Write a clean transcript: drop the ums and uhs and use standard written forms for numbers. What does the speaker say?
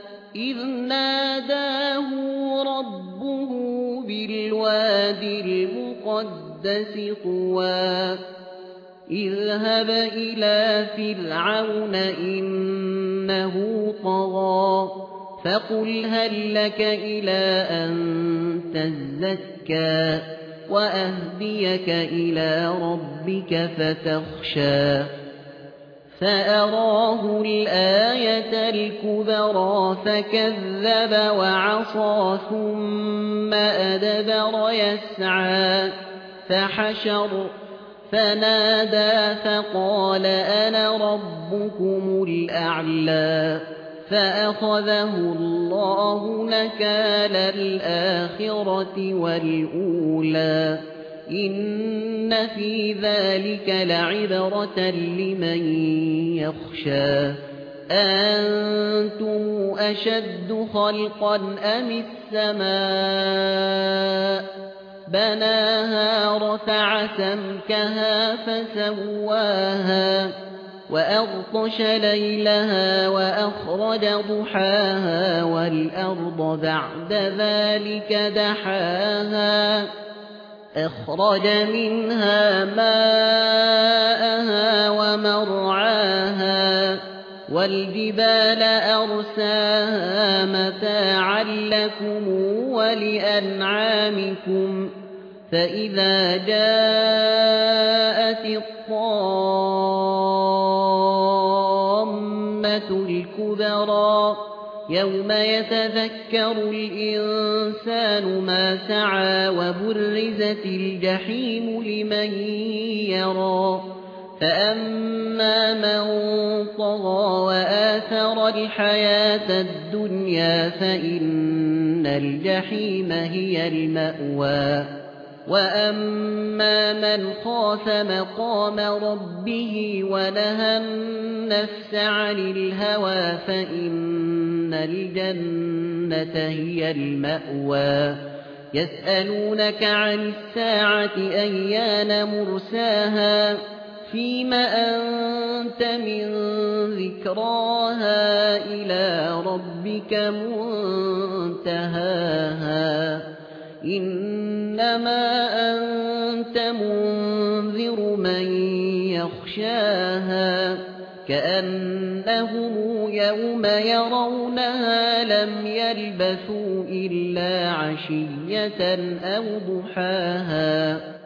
إذ ناداه ربه بالواد المقدس طوى اذهب إلى فرعون إنه طغى فقل هل لك إلى أن تزكى وأهديك إلى ربك فتخشى فأراه الآية الكبرى فكذب وعصى ثم أدبر يسعى فحشر فنادى فقال أنا ربكم الأعلى فأخذه الله نكال الآخرة والأولى إن في ذلك لعبرة لمن يخشى أنتم أشد خلقا أم السماء بناها رفع سمكها فسواها وأغطش ليلها وأخرج ضحاها والأرض بعد ذلك دحاها أخرج منها ماءها ومرعاها والجبال أرساها متاعا لكم ولأنعامكم فإذا جاءت الطامة الكبرى يوم يتذكر الإنسان ما سعى وبرزت الجحيم لمن يرى فأما من طغى وآثر الحياة الدنيا فإن الجحيم هي المأوى وأما من خاف مقام ربه ونهى النفس عن الهوى فإن الجنة هي المأوى يسألونك عن الساعة أيان مرساها فيم أنت من ذكراها إلى ربك منتهاها إنما أنت منذر من يخشاها كأنهم يوم يرونها لم يلبثوا إلا عشية أو ضحاها